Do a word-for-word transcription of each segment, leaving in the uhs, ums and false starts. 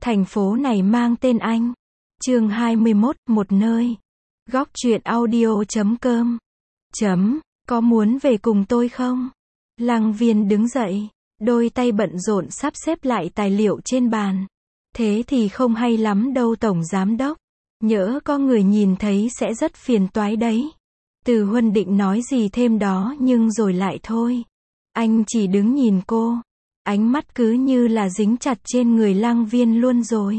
Thành phố này mang tên anh. Chương hai mươi mốt, một nơi. Góc truyện audio chấm com. Chấm, có muốn về cùng tôi không? Lăng Viên đứng dậy, đôi tay bận rộn sắp xếp lại tài liệu trên bàn. Thế thì không hay lắm đâu tổng giám đốc. Nhỡ có người nhìn thấy sẽ rất phiền toái đấy. Từ Huân định nói gì thêm đó nhưng rồi lại thôi. Anh chỉ đứng nhìn cô. Ánh mắt cứ như là dính chặt trên người Lăng Viên luôn rồi.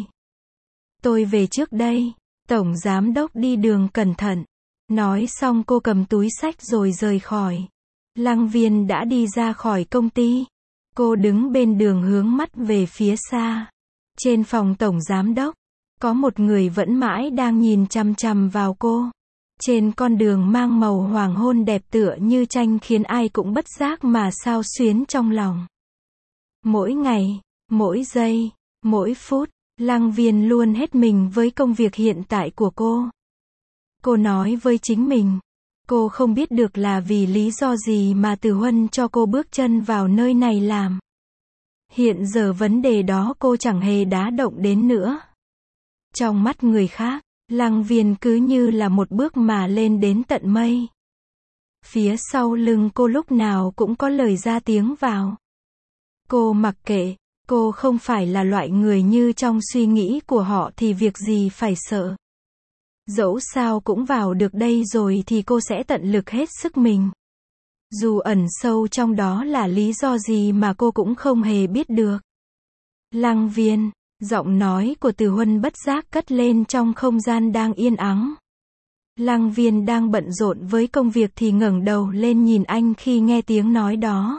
Tôi về trước đây. Tổng giám đốc đi đường cẩn thận. Nói xong cô cầm túi xách rồi rời khỏi. Lăng Viên đã đi ra khỏi công ty. Cô đứng bên đường hướng mắt về phía xa. Trên phòng tổng giám đốc, có một người vẫn mãi đang nhìn chằm chằm vào cô. Trên con đường mang màu hoàng hôn đẹp tựa như tranh khiến ai cũng bất giác mà xao xuyến trong lòng. Mỗi ngày, mỗi giây, mỗi phút, Lăng Viên luôn hết mình với công việc hiện tại của cô. Cô nói với chính mình, cô không biết được là vì lý do gì mà Từ Huân cho cô bước chân vào nơi này làm. Hiện giờ vấn đề đó cô chẳng hề đá động đến nữa. Trong mắt người khác, Lăng Viên cứ như là một bước mà lên đến tận mây. Phía sau lưng cô lúc nào cũng có lời ra tiếng vào. Cô mặc kệ, cô không phải là loại người như trong suy nghĩ của họ thì việc gì phải sợ. Dẫu sao cũng vào được đây rồi thì cô sẽ tận lực hết sức mình. Dù ẩn sâu trong đó là lý do gì mà cô cũng không hề biết được. Lăng Viên, giọng nói của Từ Huân bất giác cất lên trong không gian đang yên ắng. Lăng Viên đang bận rộn với công việc thì ngẩng đầu lên nhìn anh khi nghe tiếng nói đó.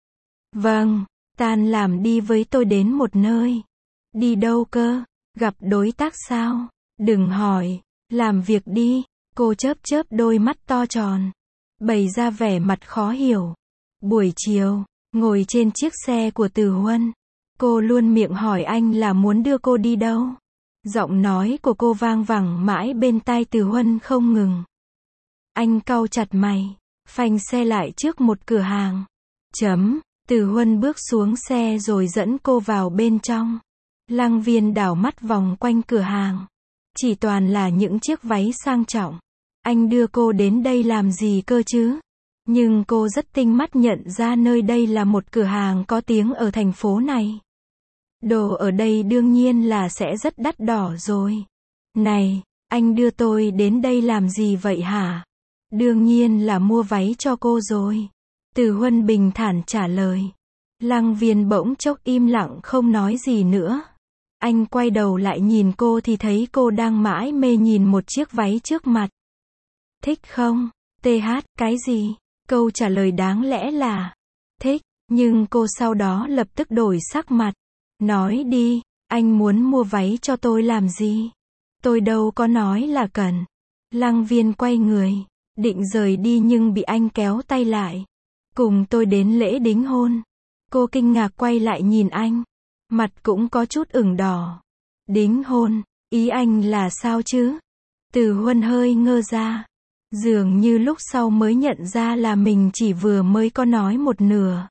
Vâng, tan làm đi với tôi đến một nơi. Đi đâu cơ? Gặp đối tác sao? Đừng hỏi, làm việc đi. Cô chớp chớp đôi mắt to tròn, bày ra vẻ mặt khó hiểu. Buổi chiều, ngồi trên chiếc xe của Từ Huân, cô luôn miệng hỏi anh là muốn đưa cô đi đâu. Giọng nói của cô vang vẳng mãi bên tai Từ Huân không ngừng. Anh cau chặt mày, phanh xe lại trước một cửa hàng. Chấm, Từ Huân bước xuống xe rồi dẫn cô vào bên trong. Lăng Viên đảo mắt vòng quanh cửa hàng. Chỉ toàn là những chiếc váy sang trọng. Anh đưa cô đến đây làm gì cơ chứ? Nhưng cô rất tinh mắt nhận ra nơi đây là một cửa hàng có tiếng ở thành phố này. Đồ ở đây đương nhiên là sẽ rất đắt đỏ rồi. Này, anh đưa tôi đến đây làm gì vậy hả? Đương nhiên là mua váy cho cô rồi. Từ Huân bình thản trả lời. Lăng Viên bỗng chốc im lặng không nói gì nữa. Anh quay đầu lại nhìn cô thì thấy cô đang mãi mê nhìn một chiếc váy trước mặt. Thích không? tê hát, cái gì? Câu trả lời đáng lẽ là thích, nhưng cô sau đó lập tức đổi sắc mặt. Nói đi, anh muốn mua váy cho tôi làm gì? Tôi đâu có nói là cần. Lăng Viên quay người, định rời đi nhưng bị anh kéo tay lại. Cùng tôi đến lễ đính hôn. Cô kinh ngạc quay lại nhìn anh. Mặt cũng có chút ửng đỏ. Đính hôn, ý anh là sao chứ? Từ Huân hơi ngơ ra. Dường như lúc sau mới nhận ra là mình chỉ vừa mới có nói một nửa.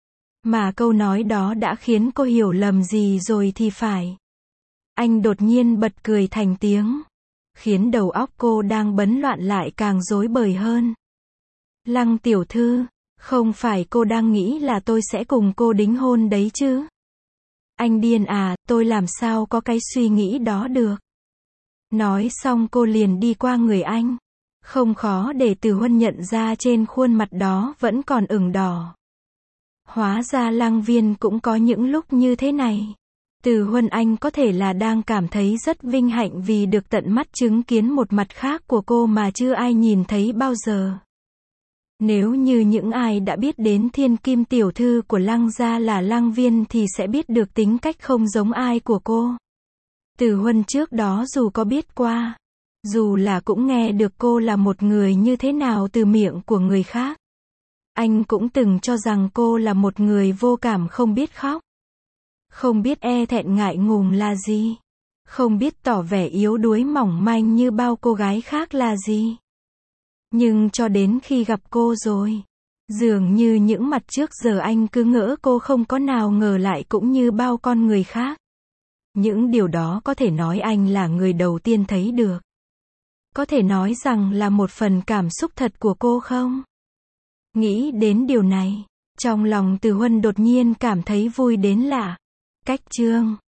Mà câu nói đó đã khiến cô hiểu lầm gì rồi thì phải. Anh đột nhiên bật cười thành tiếng, khiến đầu óc cô đang bấn loạn lại càng rối bời hơn. Lăng tiểu thư, không phải cô đang nghĩ là tôi sẽ cùng cô đính hôn đấy chứ? Anh điên à, tôi làm sao có cái suy nghĩ đó được. Nói xong cô liền đi qua người anh. Không khó để Từ Huân nhận ra trên khuôn mặt đó vẫn còn ửng đỏ. Hóa ra Lăng Viên cũng có những lúc như thế này. Từ Huân anh có thể là đang cảm thấy rất vinh hạnh vì được tận mắt chứng kiến một mặt khác của cô mà chưa ai nhìn thấy bao giờ. Nếu như những ai đã biết đến thiên kim tiểu thư của Lăng gia là Lăng Viên thì sẽ biết được tính cách không giống ai của cô. Từ Huân trước đó dù có biết qua, dù là cũng nghe được cô là một người như thế nào từ miệng của người khác. Anh cũng từng cho rằng cô là một người vô cảm không biết khóc. Không biết e thẹn ngại ngùng là gì. Không biết tỏ vẻ yếu đuối mỏng manh như bao cô gái khác là gì. Nhưng cho đến khi gặp cô rồi, dường như những mặt trước giờ anh cứ ngỡ cô không có nào ngờ lại cũng như bao con người khác. Những điều đó có thể nói anh là người đầu tiên thấy được. Có thể nói rằng là một phần cảm xúc thật của cô không? Nghĩ đến điều này, trong lòng Từ Huân đột nhiên cảm thấy vui đến lạ. Cách chương